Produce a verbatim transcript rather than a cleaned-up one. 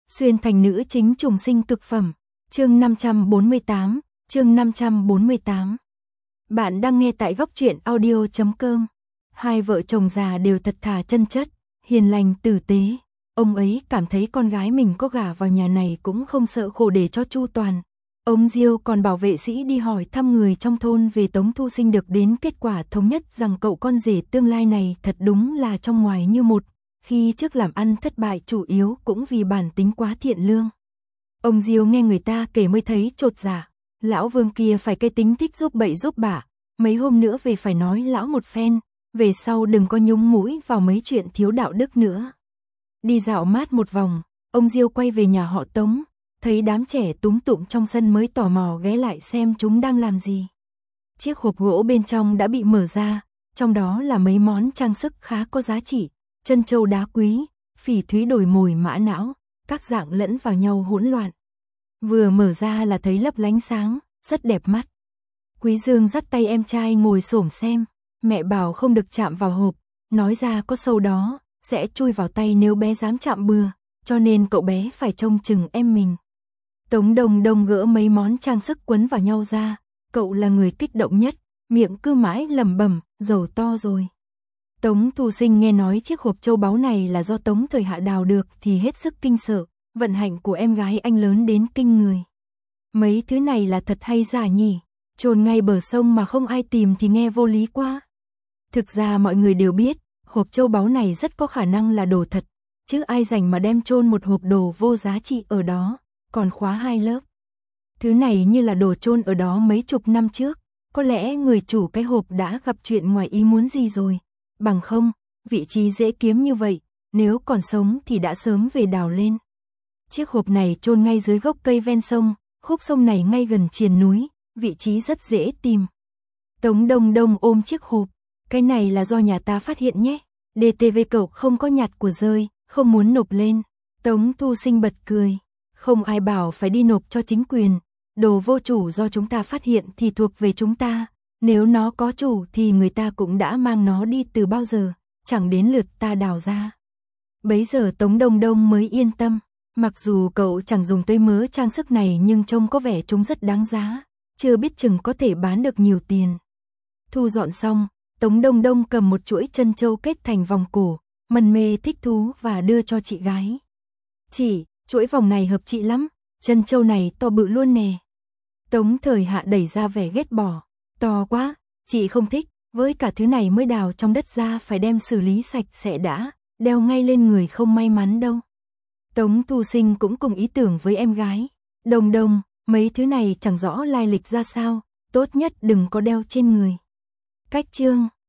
Xuyên thành nữ chính trùng sinh cực phẩm. Chương năm trăm bốn mươi tám, chương năm trăm bốn mươi tám. Bạn đang nghe tại góc truyện audio chấm com. Hai vợ chồng già đều thật thà chân chất, hiền lành tử tế. Ông ấy cảm thấy con gái mình có gả vào nhà này cũng không sợ khổ để cho chu toàn. Ông Diêu còn bảo vệ sĩ đi hỏi thăm người trong thôn về Tống Thu Sinh, được đến kết quả thống nhất rằng cậu con rể tương lai này thật đúng là trong ngoài như một. Khi trước làm ăn thất bại chủ yếu cũng vì bản tính quá thiện lương. Ông Diêu nghe người ta kể mới thấy chột dạ. Lão Vương kia phải cái tính thích giúp bậy giúp bạ. Mấy hôm nữa về phải nói lão một phen. Về sau đừng có nhúng mũi vào mấy chuyện thiếu đạo đức nữa. Đi dạo mát một vòng, ông Diêu quay về nhà họ Tống. Thấy đám trẻ túm tụm trong sân mới tò mò ghé lại xem chúng đang làm gì. Chiếc hộp gỗ bên trong đã bị mở ra. Trong đó là mấy món trang sức khá có giá trị. Trân châu đá quý, phỉ thúy đồi mồi mã não, các dạng lẫn vào nhau hỗn loạn. Vừa mở ra là thấy lấp lánh sáng, rất đẹp mắt. Quý Dương dắt tay em trai ngồi xổm xem, mẹ bảo không được chạm vào hộp, nói ra có sâu đó, sẽ chui vào tay nếu bé dám chạm bừa, cho nên cậu bé phải trông chừng em mình. Tống Đồng Đồng gỡ mấy món trang sức quấn vào nhau ra, cậu là người kích động nhất, miệng cứ mãi lẩm bẩm, giàu to rồi. Tống Thu Sinh nghe nói chiếc hộp châu báu này là do Tống Thời Hạ đào được thì hết sức kinh sợ, vận hạnh của em gái anh lớn đến kinh người. Mấy thứ này là thật hay giả nhỉ? Chôn ngay bờ sông mà không ai tìm thì nghe vô lý quá. Thực ra mọi người đều biết, hộp châu báu này rất có khả năng là đồ thật, chứ ai rảnh mà đem chôn một hộp đồ vô giá trị ở đó, còn khóa hai lớp. Thứ này như là đồ chôn ở đó mấy chục năm trước, có lẽ người chủ cái hộp đã gặp chuyện ngoài ý muốn gì rồi. Bằng không, vị trí dễ kiếm như vậy, nếu còn sống thì đã sớm về đào lên. Chiếc hộp này chôn ngay dưới gốc cây ven sông, khúc sông này ngay gần triền núi, vị trí rất dễ tìm. Tống Đông Đông ôm chiếc hộp, cái này là do nhà ta phát hiện nhé, đê tê vê cậu không có nhặt của rơi, không muốn nộp lên. Tống Thu Sinh bật cười, không ai bảo phải đi nộp cho chính quyền, đồ vô chủ do chúng ta phát hiện thì thuộc về chúng ta. Nếu nó có chủ thì người ta cũng đã mang nó đi từ bao giờ, chẳng đến lượt ta đào ra. Bấy giờ Tống Đông Đông mới yên tâm, mặc dù cậu chẳng dùng tới mớ trang sức này nhưng trông có vẻ chúng rất đáng giá, chưa biết chừng có thể bán được nhiều tiền. Thu dọn xong, Tống Đông Đông cầm một chuỗi trân châu kết thành vòng cổ, mân mê thích thú và đưa cho chị gái. Chị, chuỗi vòng này hợp chị lắm, trân châu này to bự luôn nè. Tống Thời Hạ đẩy ra vẻ ghét bỏ. To quá, chị không thích, với cả thứ này mới đào trong đất ra phải đem xử lý sạch sẽ đã, đeo ngay lên người không may mắn đâu. Tống Thu Sinh cũng cùng ý tưởng với em gái. Đồng Đồng, mấy thứ này chẳng rõ lai lịch ra sao, tốt nhất đừng có đeo trên người. Cách chương